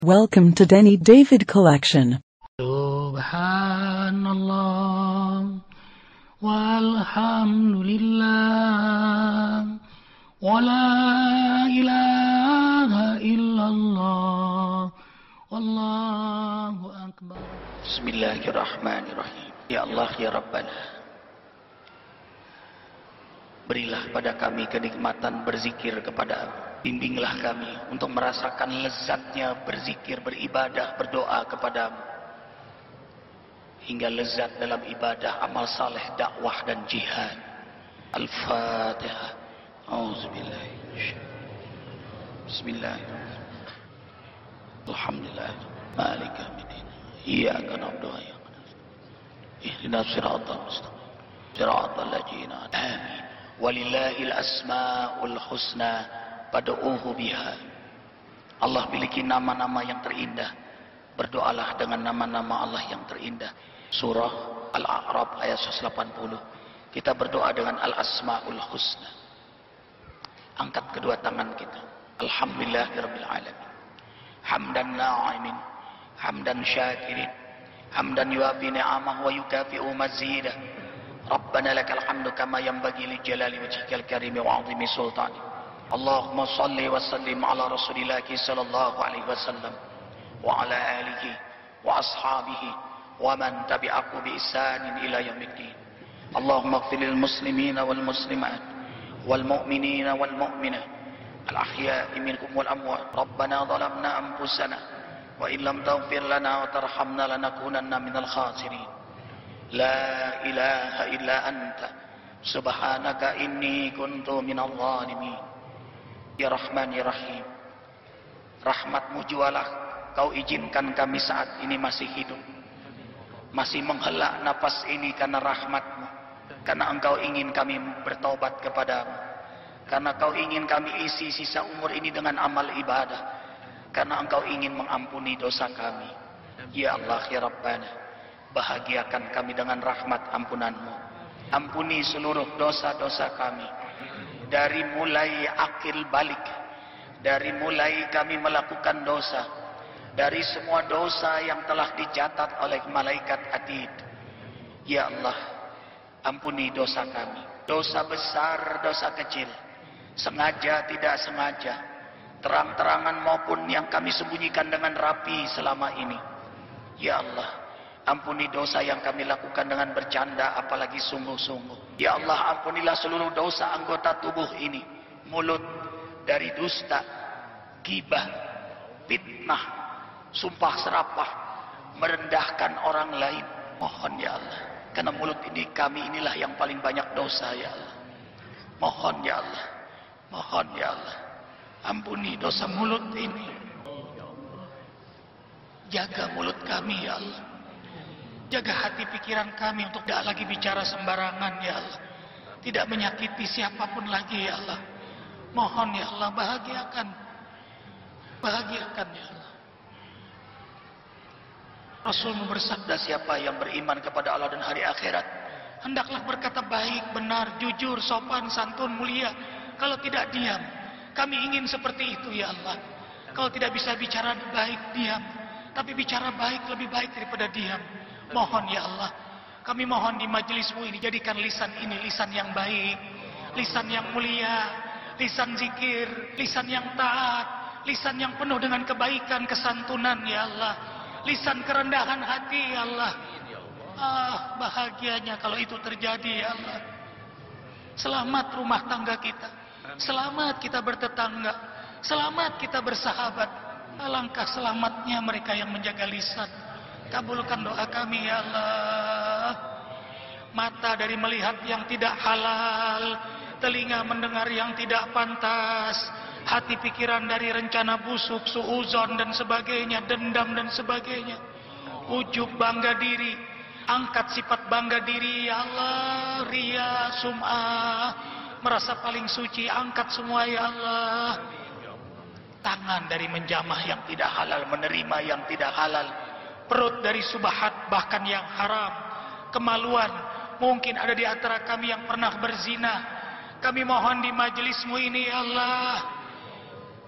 Welcome to Denny David Collection. Subhanallah walhamdulillah wa la ilaha illallah wallahu akbar. Bismillahirrahmanirrahim. Ya Allah ya Rabbana, berilah pada kami kenikmatan berzikir kepadamu. Bimbinglah kami untuk merasakan lezatnya berzikir, beribadah, berdoa kepadamu, hingga lezat dalam ibadah, amal saleh, dakwah dan jihad. Al-Fatihah. Auzubillahi minasyaitonir. Bismillahirrahmanirrahim. Alhamdulillah. Maliki yaumiddin. Iyyaka na'budu wa iyyaka nasta'in. Ihdinas siratal mustaqim. Siratal ladzina an'amta 'alaihim. Amin. Walillahil asmaul husna fad'uuhu biha. Allah miliki nama-nama yang terindah. Berdoalah dengan nama-nama Allah yang terindah. Surah Al-A'raf ayat 180. Kita berdoa dengan Al-Asmaul Husna. Angkat kedua tangan kita. Alhamdulillahirabbil alamin. Hamdan na'imin, hamdan syakirin, hamdan yuwafi ni'amah wa yukafi'u mazidah. Rabbana lakal hamdu kama yanbaghi li jalali wajhikal karim wa 'azimi sultanik. Allahumma salli wa sallim ala Rasulillah sallallahu alaihi wasallam wa ala alihi wa ashabihi wa man tabi'ahu bi ihsanin ila yaumiddin. Allahumma ighfir lil muslimina wal muslimat wal mu'minina wal mu'minat al ahya'i minhum wal amwat. Rabbana zalamna anfusana wa in lam taghfir lana wa tarhamna lanakunanna minal khasirin. La ilaha illa anta subhanaka inni kuntu minadh dhalimin. Ya Rahman ya Rahim, rahmatmu jualah kau izinkan kami saat ini masih hidup, masih menghela nafas ini karena rahmatmu, karena engkau ingin kami bertobat kepadamu, karena kau ingin kami isi sisa umur ini dengan amal ibadah, karena engkau ingin mengampuni dosa kami. Ya Allah ya Rabbana, bahagiakan kami dengan rahmat ampunanmu. Ampuni seluruh dosa-dosa kami, dari mulai akil balik, dari mulai kami melakukan dosa, dari semua dosa yang telah dicatat oleh malaikat atid. Ya Allah, ampuni dosa kami, dosa besar, dosa kecil, sengaja tidak sengaja, terang-terangan maupun yang kami sembunyikan dengan rapi selama ini. Ya Allah, ampuni dosa yang kami lakukan dengan bercanda apalagi sungguh-sungguh. Ya Allah, ampunilah seluruh dosa anggota tubuh ini. Mulut dari dusta, ghibah, fitnah, sumpah serapah, merendahkan orang lain. Mohon ya Allah, karena mulut ini kami inilah yang paling banyak dosa ya Allah. Mohon ya Allah, mohon ya Allah, ampuni dosa mulut ini. Jaga mulut kami ya Allah. Jaga hati pikiran kami untuk tidak lagi bicara sembarangan ya Allah. Tidak menyakiti siapapun lagi ya Allah. Mohon ya Allah, bahagiakan. Bahagiakan ya Allah. Rasulmu bersabda, siapa yang beriman kepada Allah dan hari akhirat, hendaklah berkata baik, benar, jujur, sopan, santun, mulia. Kalau tidak diam. Kami ingin seperti itu ya Allah. Kalau tidak bisa bicara baik, diam. Tapi bicara baik lebih baik daripada diam. Mohon ya Allah, kami mohon di majelismu ini, jadikan lisan ini lisan yang baik, lisan yang mulia, lisan zikir, lisan yang taat, lisan yang penuh dengan kebaikan, kesantunan ya Allah, lisan kerendahan hati ya Allah. Bahagianya kalau itu terjadi ya Allah. Selamat rumah tangga kita, selamat kita bertetangga, selamat kita bersahabat. Alangkah selamatnya mereka yang menjaga lisan. Kabulkan doa kami ya Allah. Mata dari melihat yang tidak halal, telinga mendengar yang tidak pantas, hati pikiran dari rencana busuk, suuzon dan sebagainya, dendam dan sebagainya, ujub, bangga diri, angkat sifat bangga diri ya Allah, ria, sum'ah, merasa paling suci, angkat semua ya Allah. Tangan dari menjamah yang tidak halal, menerima yang tidak halal, perut dari subahat bahkan yang haram, kemaluan. Mungkin ada di antara kami yang pernah berzina. Kami mohon di majelismu ini ya Allah,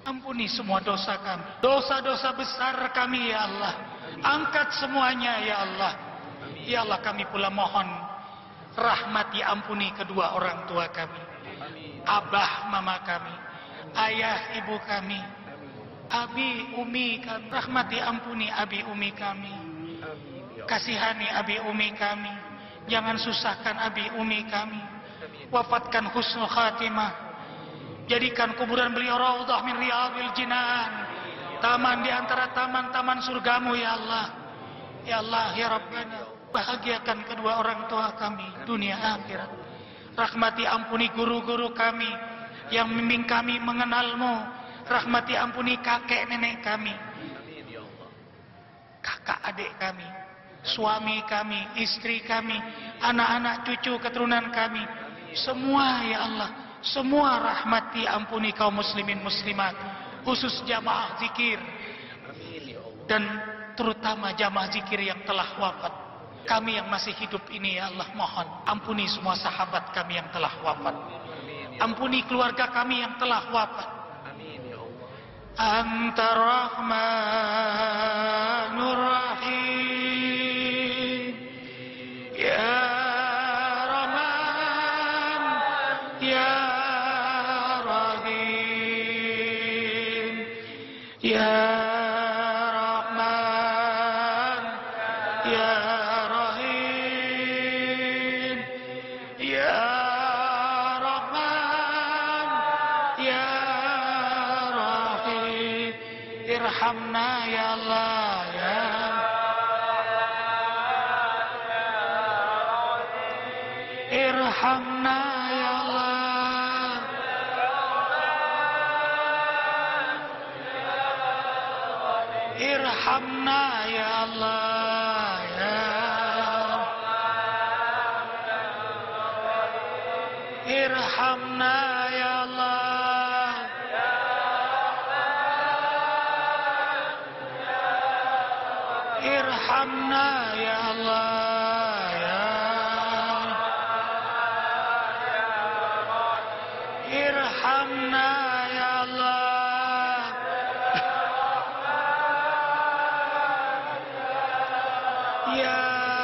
Ampuni semua dosa kami, dosa-dosa besar kami ya Allah. Angkat semuanya ya Allah. Ya Allah, kami pula mohon rahmati ampuni kedua orang tua kami, abah mama kami, ayah ibu kami, abi umi kami. Rahmati ampuni abi umi kami, kasihani abi umi kami, jangan susahkan abi umi kami. Wafatkan husnul khatimah, jadikan kuburan beliau raudhah min riyadil jinan, taman di antara taman-taman surgamu ya Allah. Ya Allah ya Rabbana, bahagiakan kedua orang tua kami dunia akhirat. Rahmati ampuni guru-guru kami yang membimbing kami mengenalmu. Rahmati ampuni kakek nenek kami, kakak adik kami, suami kami, istri kami, anak-anak cucu keturunan kami. Semua ya Allah, semua rahmati ampuni kaum muslimin muslimat, khusus jamaah zikir dan terutama jamaah zikir yang telah wafat. Kami yang masih hidup ini ya Allah, mohon ampuni semua sahabat kami yang telah wafat. Ampuni keluarga kami yang telah wafat. Anta Rahmanur Rahim, ya Rahman ya Rahim, ya Rahman ya Rahim, ya Rahman ya Rahim. Irhamna ya Allah ya. Irhamna ya Allah. Irhamna ya Allah ya. Irhamna ya Allah. Irhamna ya Allah ya. Irhamna ya Allah. Ya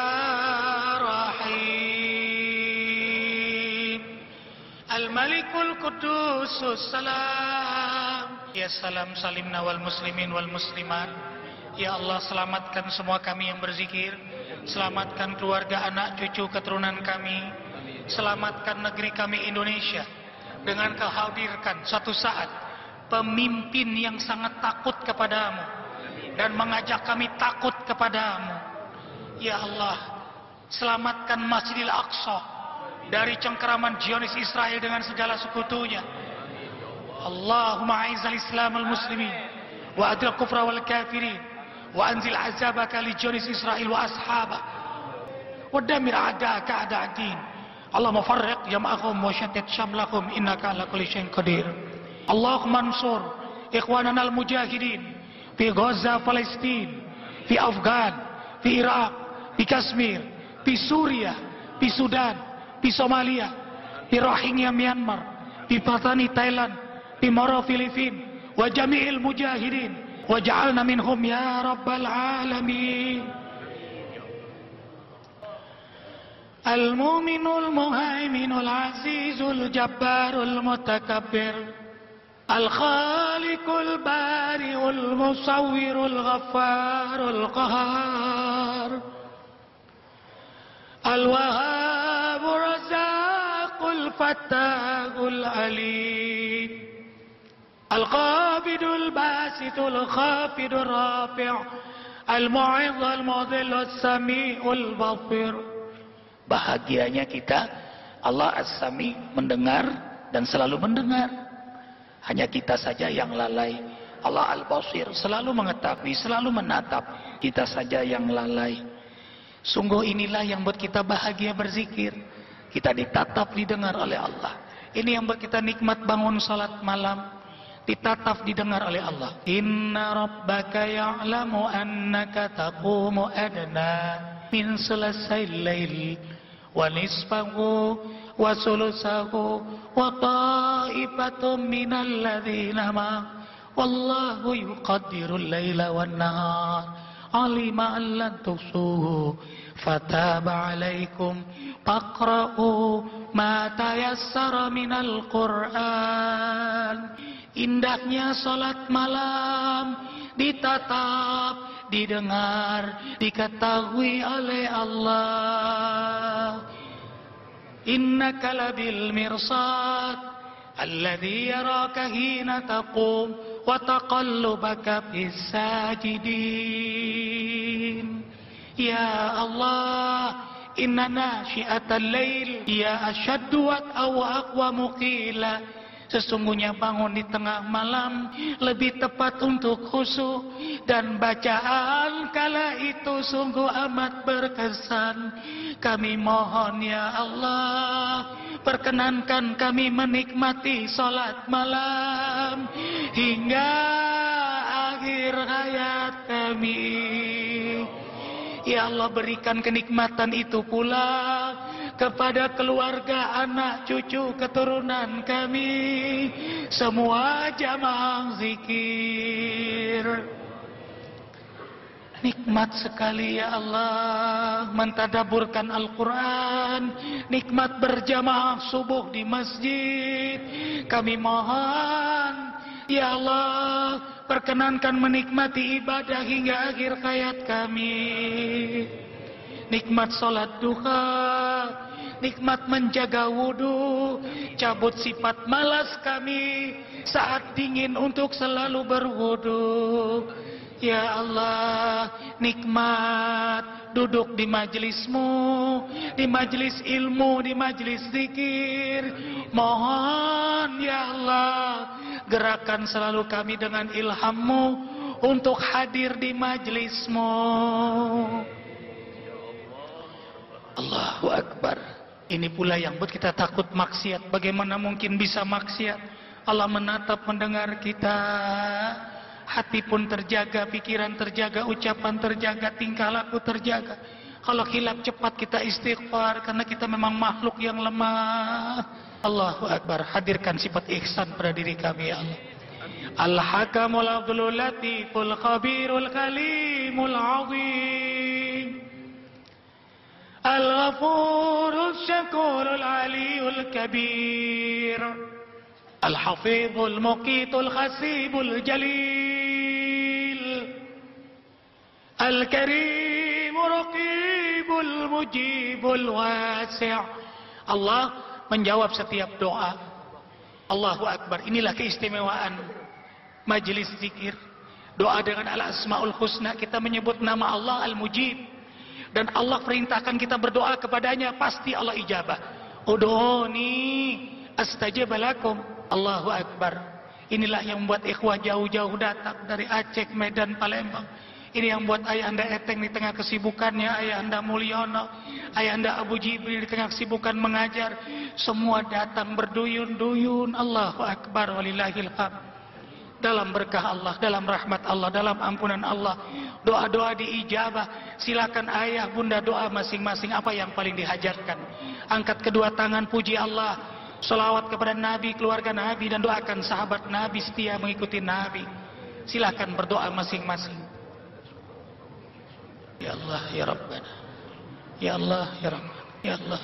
Rahim. Al-Malikul Qudusus Salam. Ya salam salimna wal muslimin wal muslimat. Ya Allah, selamatkan semua kami yang berzikir. Selamatkan keluarga, anak, cucu, keturunan kami. Selamatkan negeri kami Indonesia. Dengan Kau hadirkan suatu saat pemimpin yang sangat takut kepadamu dan mengajak kami takut kepadamu. Ya Allah, selamatkan Masjidil Aqsa dari cengkeraman Zionis Israel dengan segala sekutunya. Allahumma a'izzal Islam al muslimin wa adil kufra wal kafirin wa anzil azabaka li Zionis Israel wa ashabah wa damir a'da'aka a'da'ad-din. Allahumma farriq jam'ahum wa shattit syamlahum innaka ala kulli syai'in qadir. Allahumma ansur ikhwanana al mujahidin fi Gaza, Palestin, fi Afgan, fi Iraq, fi Kashmir, fi Suriah, fi Sudan, fi Somalia, fi Rohingya Myanmar, fi Patani Thailand, fi Moro Filipina, wa jami'il mujahidin, waj'alna minhum ya rabbal alamin. Al-Mu'minul Muhaiminul Azizul Jabbarul Mutakabbir, Al-Khaliqul Bari'ul Musawwirul Ghaffarul Qahhar, Al-Wahhabur Razzaqul Fattahul Alim, Al-Qabidul Basitul Khafidur Rafi', Al-Mu'izzul Mudhillus Sami'ul Basir. Bahagianya kita, Allah As-Sami mendengar dan selalu mendengar. Hanya kita saja yang lalai. Allah Al-Basir selalu mengetahui, selalu menatap. Kita saja yang lalai. Sungguh inilah yang buat kita bahagia berzikir. Kita ditatap, didengar oleh Allah. Ini yang buat kita nikmat bangun salat malam. Ditatap, didengar oleh Allah. Inna rabbaka ya'lamu annaka taqumu adna min sulasayil lail wa nisfahu wa sulusahu wa ta'ifatum minal ladzina ma wallahu yuqaddirul laila wan nahar alima an lan tuhsuhu fataba alaikum faqra'u ma tayassara minal Qur'an. Indahnya salat malam ditatap, didengar, diketahui oleh Allah. Innaka labil mirsad alladhi yaraka hina taqum wa taqallubaka fis sajidin. Ya Allah, inna nasyi'atal lail ya asyaddu wa aqwamu qila. Sesungguhnya bangun di tengah malam lebih tepat untuk khusyuk, dan bacaan kala itu sungguh amat berkesan. Kami mohon ya Allah, perkenankan kami menikmati salat malam hingga akhir hayat kami. Ya Allah, berikan kenikmatan itu pula kepada keluarga, anak, cucu, keturunan kami, semua jamaah zikir. Nikmat sekali ya Allah mentadaburkan Al-Quran, nikmat berjamaah subuh di masjid. Kami mohon ya Allah, perkenankan menikmati ibadah hingga akhir hayat kami. Nikmat salat duha, nikmat menjaga wudu, cabut sifat malas kami saat dingin untuk selalu berwudu. Ya Allah, nikmat duduk di majlismu, di majlis ilmu, di majlis zikir. Mohon ya Allah, gerakan selalu kami dengan ilhammu untuk hadir di majlismu. Allahu Akbar. Ini pula yang buat kita takut maksiat. Bagaimana mungkin bisa maksiat? Allah menatap, mendengar kita. Hati pun terjaga, pikiran terjaga, ucapan terjaga, tingkah laku terjaga. Kalau hilap cepat kita istighfar, karena kita memang makhluk yang lemah. Allahu Akbar. Hadirkan sifat ihsan pada diri kami ya Allah. Al-Hakamul Abdul Latiful Khabirul Kalimul Azim, Al-Ghafurul Syakurul Aliyul Kabir, Al-Hafizul Muqitul Khasibul Jalil, Al-Karimul Raqibul Mujibul Wasi'. Allah menjawab setiap doa. Allahu Akbar. Inilah keistimewaan majelis zikir. Doa dengan al-asmaul husna, kita menyebut nama Allah Al-Mujib. Dan Allah perintahkan kita berdoa kepadanya, pasti Allah ijabah. Ud'uni astajib lakum. Allahu Akbar. Inilah yang membuat ikhwah jauh-jauh datang dari Aceh, Medan, Palembang. Ini yang buat Ayahanda Eteng di tengah kesibukannya, Ayahanda Mulyono, Ayahanda Abu Jibril di tengah kesibukan mengajar, semua datang berduyun-duyun. Allahu Akbar walillahil hamd. Dalam berkah Allah, dalam rahmat Allah, dalam ampunan Allah, doa-doa diijabah. Silakan ayah bunda doa masing-masing apa yang paling dihajatkan. Angkat kedua tangan, puji Allah, selawat kepada Nabi, keluarga Nabi, dan doakan sahabat Nabi setia mengikuti Nabi. Silakan berdoa masing-masing. Ya Allah, ya Rabbana, ya Allah, ya Rahman, ya Allah.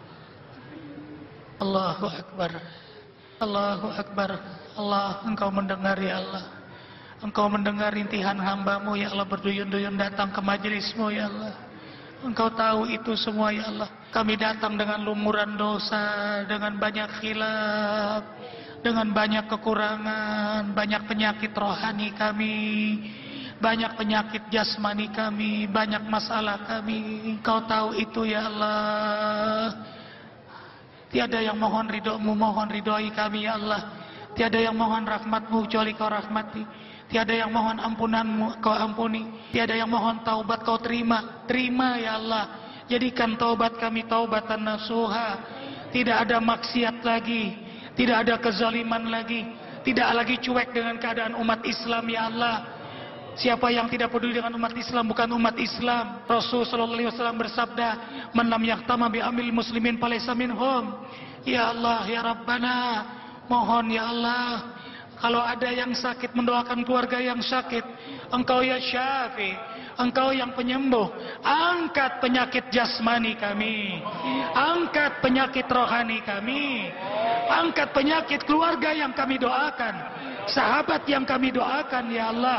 Allahu Akbar, Allahu Akbar. Allah, Engkau mendengar ya Allah. Engkau mendengar rintihan hamba-Mu ya Allah, berduyun-duyun datang ke majelis-Mu ya Allah. Engkau tahu itu semua ya Allah. Kami datang dengan lumuran dosa, dengan banyak khilaf, dengan banyak kekurangan, banyak penyakit rohani kami, banyak penyakit jasmani kami, banyak masalah kami. Engkau tahu itu ya Allah. Tiada yang mohon ridho-Mu, mohon ridhoi kami ya Allah. Tiada yang mohon rahmat-Mu kecuali Kau rahmati. Tiada yang mohon ampunan-Mu Kau ampuni. Tiada yang mohon taubat Kau terima. Terima ya Allah. Jadikan taubat kami taubatan nasuha. Tidak ada maksiat lagi, tidak ada kezaliman lagi, tidak lagi cuek dengan keadaan umat Islam ya Allah. Siapa yang tidak peduli dengan umat Islam bukan umat Islam. Rasul sallallahu alaihi wasallam bersabda, "Man lam yahtama bi amil muslimin falaysa minhum." Ya Allah, ya Rabbana, mohon ya Allah, Kalau ada yang sakit, mendoakan keluarga yang sakit. Engkau ya Syafi, Engkau yang penyembuh. Angkat penyakit jasmani kami, angkat penyakit rohani kami, angkat penyakit keluarga yang kami doakan, sahabat yang kami doakan ya Allah.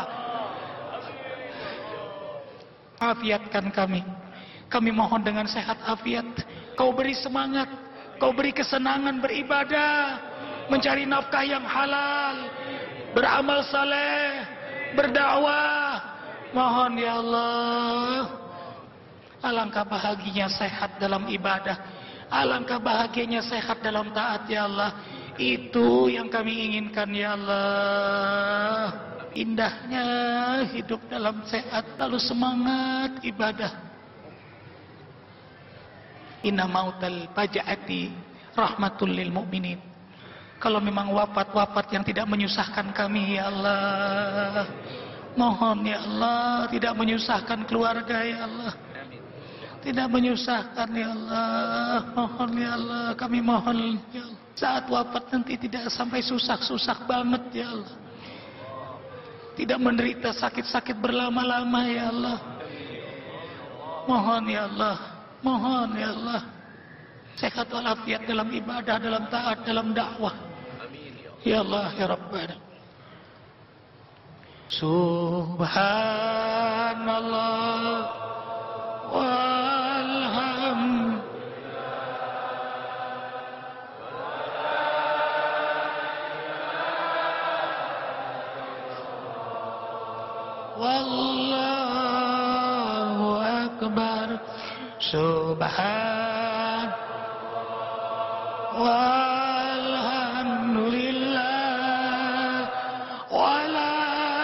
Afiatkan kami. Kami mohon dengan sehat afiat. Kau beri semangat, Kau beri kesenangan beribadah, mencari nafkah yang halal, beramal saleh, berdakwah. Mohon ya Allah. Alangkah bahagianya sehat dalam ibadah, alangkah bahagianya sehat dalam taat ya Allah. Itu yang kami inginkan ya Allah. Indahnya hidup dalam sehat, lalu semangat ibadah. Inna mautal faja'ati rahmatul lil mu'minin. Kalau memang wafat-wafat yang tidak menyusahkan kami ya Allah, mohon ya Allah, tidak menyusahkan keluarga ya Allah, tidak menyusahkan ya Allah. Mohon ya Allah, kami mohon ya Allah, saat wafat nanti tidak sampai susah-susah banget ya Allah, tidak menderita sakit-sakit berlama-lama ya Allah. Mohon ya Allah, mohon ya Allah, sehat walafiat dalam ibadah, dalam taat, dalam dakwah. Ya Allah ya Rabbana. Subhanallah wallahu akbar. Subhan walhamdulillah wala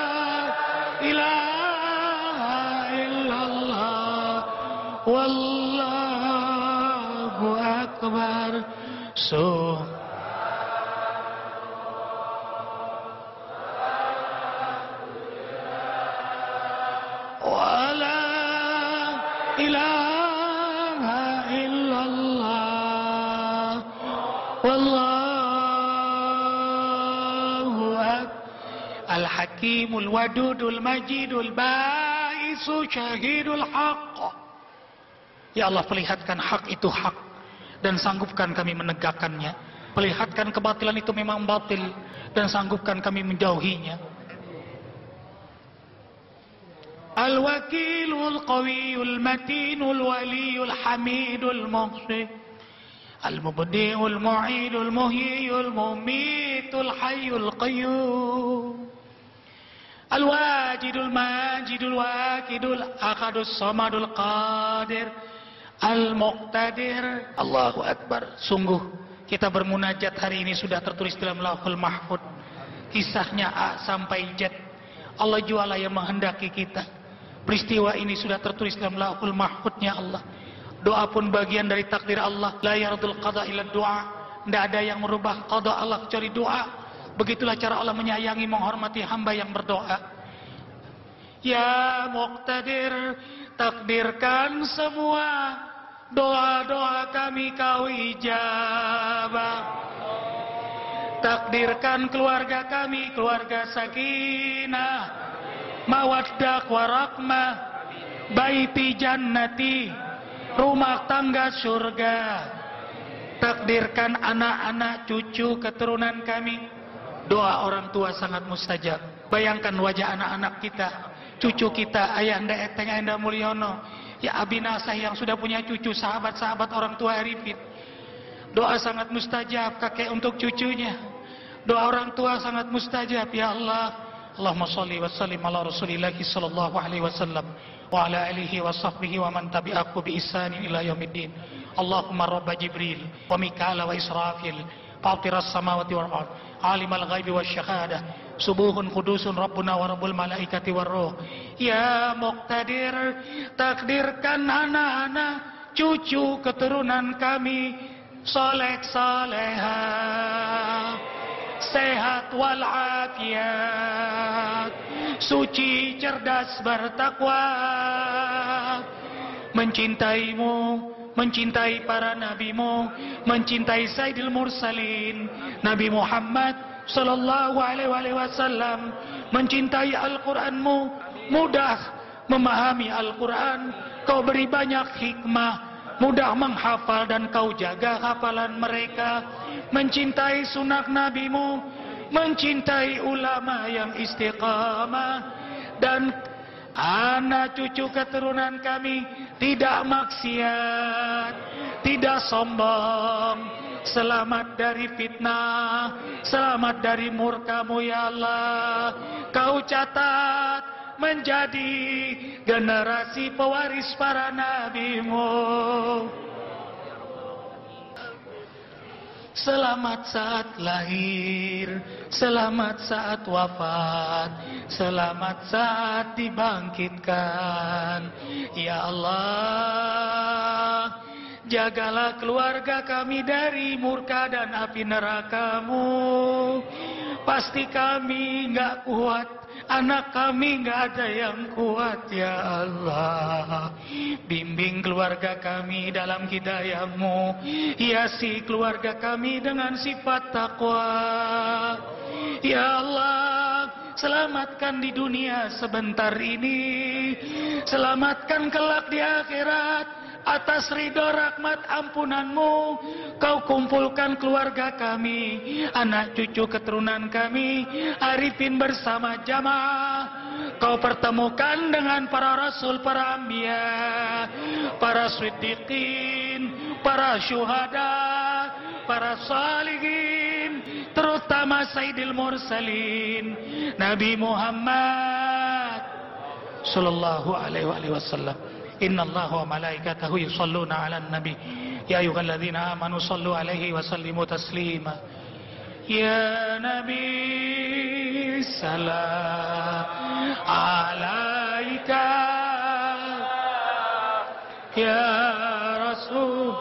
ilaha illallah wallahu akbar. Wala ilaha illallah wallahu akbar. Al-Hakimul Wadudul Majidul Ba'isu Syahidul Haqq. Ya Allah, perlihatkan hak itu hak dan sanggupkan kami menegakkannya. Perlihatkan kebatilan itu memang batil dan sanggupkan kami menjauhinya. Al-Wakilul Qawiyul Matinul Waliyul Hamidul Muhsin Al-Mubdi'ul Mu'idul Muhyiyul Mumitul Hayyul Qayyum Al-Wajidul Majidul Wakidul Akadus Samadul Qadir Al-Muqtadir. Allahu Akbar. Sungguh kita bermunajat hari ini sudah tertulis dalam Lauhul Mahfud, kisahnya A sampai Z. Allah jualah yang menghendaki kita. Peristiwa ini sudah tertulis dalam Lauhul Mahfudnya Allah. Doa pun bagian dari takdir Allah. La yardul qada illa doa. Tidak ada yang merubah qada Allah kecuali doa. Begitulah cara Allah menyayangi, menghormati hamba yang berdoa. Ya Muqtadir, takdirkan semua doa-doa kami Kau ijabah. Takdirkan keluarga kami keluarga sakinah, mawaddah warahmah, baiti jannati, rumah tangga surga. Takdirkan anak-anak cucu keturunan kami. Doa orang tua sangat mustajab. Bayangkan wajah anak-anak kita, cucu kita, Ayahanda Eteng, Ayahanda Mulyono, ya Abinasah yang sudah punya cucu, sahabat-sahabat orang tua Arifin. Doa sangat mustajab kakek untuk cucunya. Doa orang tua sangat mustajab ya Allah. Allahumma sholli wa sallim ala Rasulillahi sallallahu alaihi wasallam wa ala alihi wa sahbihi wa man tabi'ahu bi ihsanin ila yaumiddin. Allahumma rabba Jibril wa Mikail wa Israfil, fatiras samawati wal ard, alimal ghaibi wasyahada, subuhun qudusun rabbuna wa rabbul malaikati war ruh. Ya Muqtadir, takdirkan anak-anak cucu keturunan kami soleh salehah, sehat walafiat, suci cerdas bertakwa, mencintaimu, mencintai para nabimu, mencintai Sayyidil Mursalin Nabi Muhammad sallallahu alaihi wasallam, mencintai Al-Qur'anmu, mudah memahami Al-Qur'an, kau beri banyak hikmah, mudah menghafal dan kau jaga hafalan mereka, mencintai sunnah nabimu, mencintai ulama yang istiqamah, dan anak cucu keturunan kami tidak maksiat, tidak sombong, selamat dari fitnah, selamat dari murka-Mu ya Allah. Kau catat menjadi generasi pewaris para nabi-Mu. Selamat saat lahir, selamat saat wafat, selamat saat dibangkitkan. Ya Allah, jagalah keluarga kami dari murka dan api neraka-Mu. Pasti kami enggak kuat, anak kami enggak ada yang kuat ya Allah. Bimbing keluarga kami dalam hidayah-Mu, hiasi keluarga kami dengan sifat takwa. Ya Allah, selamatkan di dunia sebentar ini, selamatkan kelak di akhirat. Atas ridho rahmat ampunan-Mu, Kau kumpulkan keluarga kami, anak cucu keturunan kami, arifin bersama jamaah. Kau pertemukan dengan para rasul, para anbiya, para siddiqin, para syuhada, para salihin, terutama Sayyidil Mursalin, Nabi Muhammad sallallahu alaihi wasallam. Inna Allah wa malaikatahu yusalluna ala nabi ya ayyuhalladzina amanu sallu alaihi wa sallimu taslima. Ya Nabi salam alaika, ya Rasul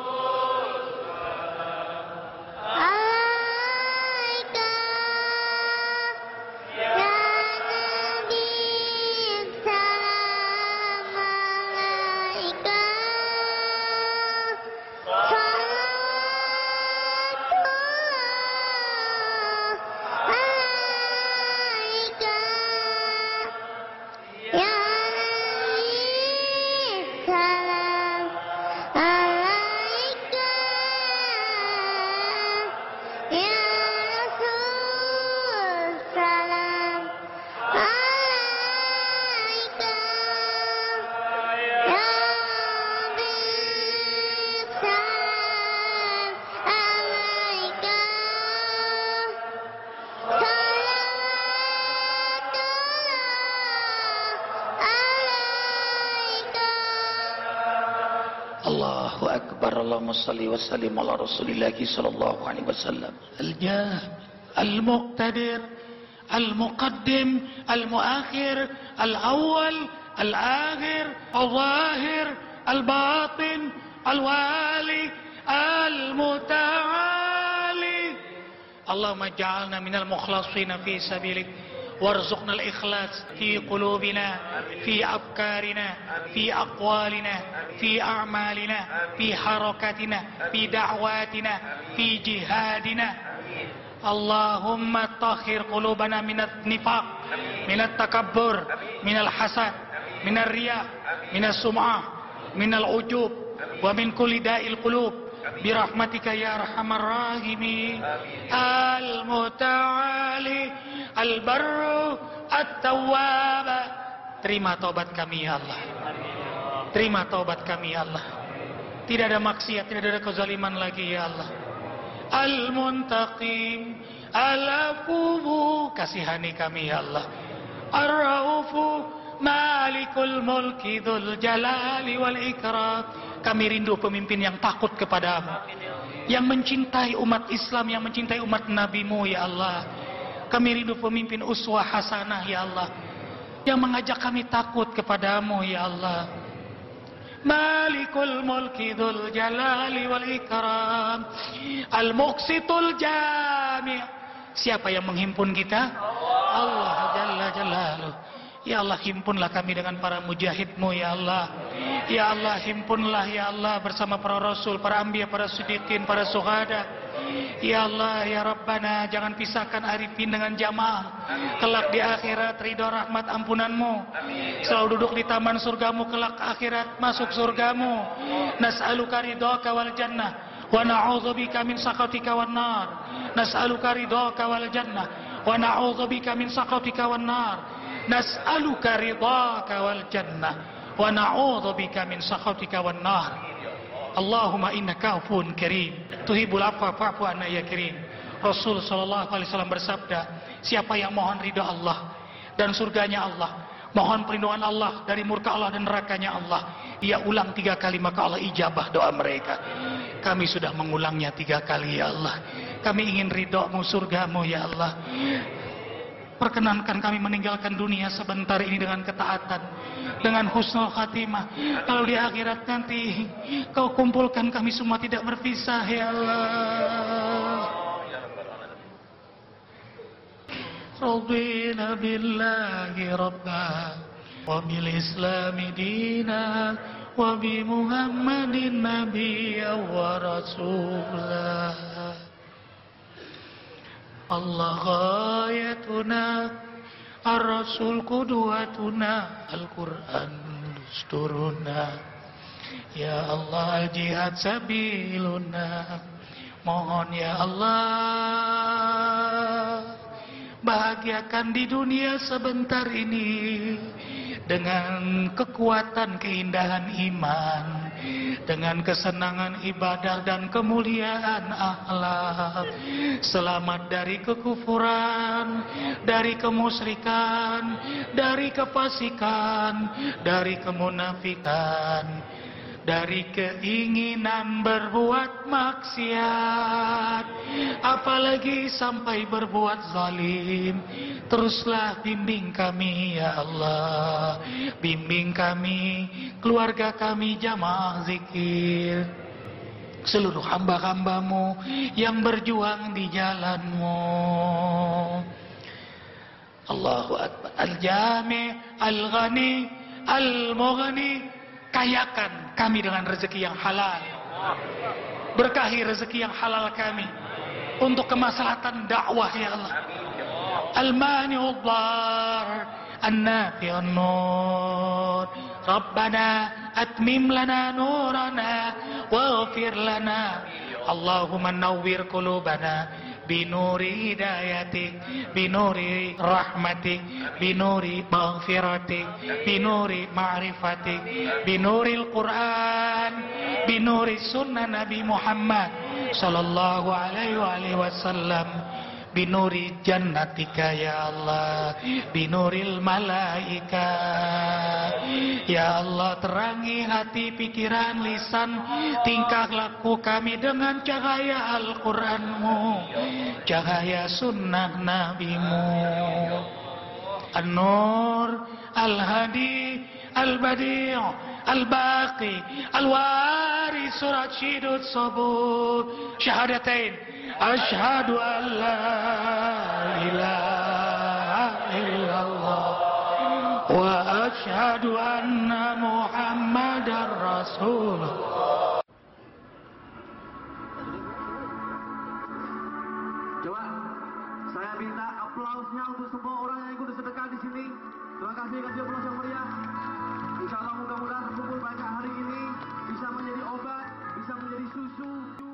Allahu Akbar. Allahumma salli wa sallim ala Rasulillahi sallallahu alaihi wasallam. Al-Jah, Al-Muqtadir, Al-Muqaddim, Al-Muakhir, Al-Awwal, Al-Akhir, Al-Zahir, Al-Batin, Al-Wali, Al-Muta'ali. Allahumma ja'alna minal mukhlasin fi sabilik. وارزقنا الإخلاص في قلوبنا، في أفكارنا، في أقوالنا، في أعمالنا، في حركاتنا، في دعواتنا، في جهادنا. اللهم طهر قلوبنا من النفاق، من التكبر، من الحسد، من الرياء، من السمعة، من العجوب، ومن كل داء القلوب برحمتك يا أرحم الراحمين. المتعالي Al-Barru At-Tawwab. Terima taubat kami ya Allah, terima taubat kami ya Allah. Tidak ada maksiat, tidak ada kezaliman lagi ya Allah. Al-Muntaqim, Al-Afuwu, kasihani kami ya Allah. Ar-Raufu, Malikul Mulki Dzul Jalali wal Ikram. Kami rindu pemimpin yang takut kepadamu, yang mencintai umat Islam, yang mencintai umat Nabi-Mu ya Allah. Kami rindu pemimpin uswah hasanah ya Allah, yang mengajak kami takut kepadamu ya Allah. Malikul Mulki Dzul Jalali wal Ikram, Al-Muqsitul Jami'. Siapa yang menghimpun kita? Allah Jalla Jalaluh. Ya Allah, himpunlah kami dengan para mujahidmu ya Allah. Ya Allah, himpunlah ya Allah bersama para rasul, para anbiya, para siddiqin, para syuhada. Ya Allah, ya Rabbana, jangan pisahkan Arifin dengan jamaah. Kelak di akhirat ridho rahmat ampunanmu. Selalu duduk di taman surgamu, kelak akhirat masuk surgamu. Nas'aluka ridhaka wal jannah wa na'udzubika min sakhatika wan nar. Nas'aluka ridhaka wal jannah wa na'udzubika min sakhatika wan nar. Nas'aluka ridhaka wal jannah wa na'udzubika min sakhatika wan nar. Allahumma innaka afuwun karim tuhibbul afwa fa'fu anna ya karim. Rasul sallallahu alaihi wasallam bersabda, siapa yang mohon ridha Allah dan surganya Allah, mohon perlindungan Allah dari murka Allah dan nerakanya Allah, ia ulang 3 kali maka Allah ijabah doa mereka. Kami sudah mengulangnya 3 kali ya Allah. Kami ingin ridhamu, surgamu ya Allah. Perkenankan kami meninggalkan dunia sebentar ini dengan ketaatan, dengan husnul khatimah. Lalu di akhirat nanti kau kumpulkan kami semua tidak berpisah ya Allah. Radina billahi rabba wa bil islami dina wa bi muhammadin nabiyya wa rasulah. Allah ghayatuna, ar-rasul qudwatuna, Al-Quran dusturuna. Ya Allah, jihad sabiluna. Mohon ya Allah, bahagiakan di dunia sebentar ini dengan kekuatan keindahan iman, dengan kesenangan ibadah dan kemuliaan akhlak. Selamat dari kekufuran, dari kemusyrikan, dari kefasikan, dari kemunafikan, dari keinginan berbuat maksiat, apalagi sampai berbuat zalim. Teruslah bimbing kami ya Allah, bimbing kami, keluarga kami, jamaah zikir, seluruh hamba-hambamu yang berjuang di jalanmu. Allahu Akbar. Al-Jami, Al-Ghani, Al-Mughni. Kayakan kami dengan rezeki yang halal. Berkahi rezeki yang halal kami untuk kemaslahatan dakwah ya Allah. Al-Mani'ud Dar, An-Nafi'un Nur. Rabbana atmim lana nurana waghfir lana. Allahumma nawwir qulubana binuri hidayatik, binuri rahmatik, binuri maghfiratik, binuri ma'rifatik, binuril Quran, binuri sunnah Nabi Muhammad sallallahu alaihi wasallam, binuri jannatika ya Allah, binuril malaika. Ya Allah, terangi hati, pikiran, lisan, tingkah laku kami dengan cahaya Al-Quranmu, cahaya sunnah Nabimu. An-Nur, Al-Hadi, Al-Badi', Al-Baqi, Al-Waris, Rashidus Sabur. Syahadatain, asyhadu an la ilaha illallah wa asyhadu anna Muhammadar Rasulullah. Coba saya minta aplausnya untuk semua orang yang ikut sedekah di sini. Terima kasih, kasih aplaus yang meriah. Insya Allah mudah-mudahan terkumpul banyak hari ini bisa menjadi obat, bisa menjadi susu.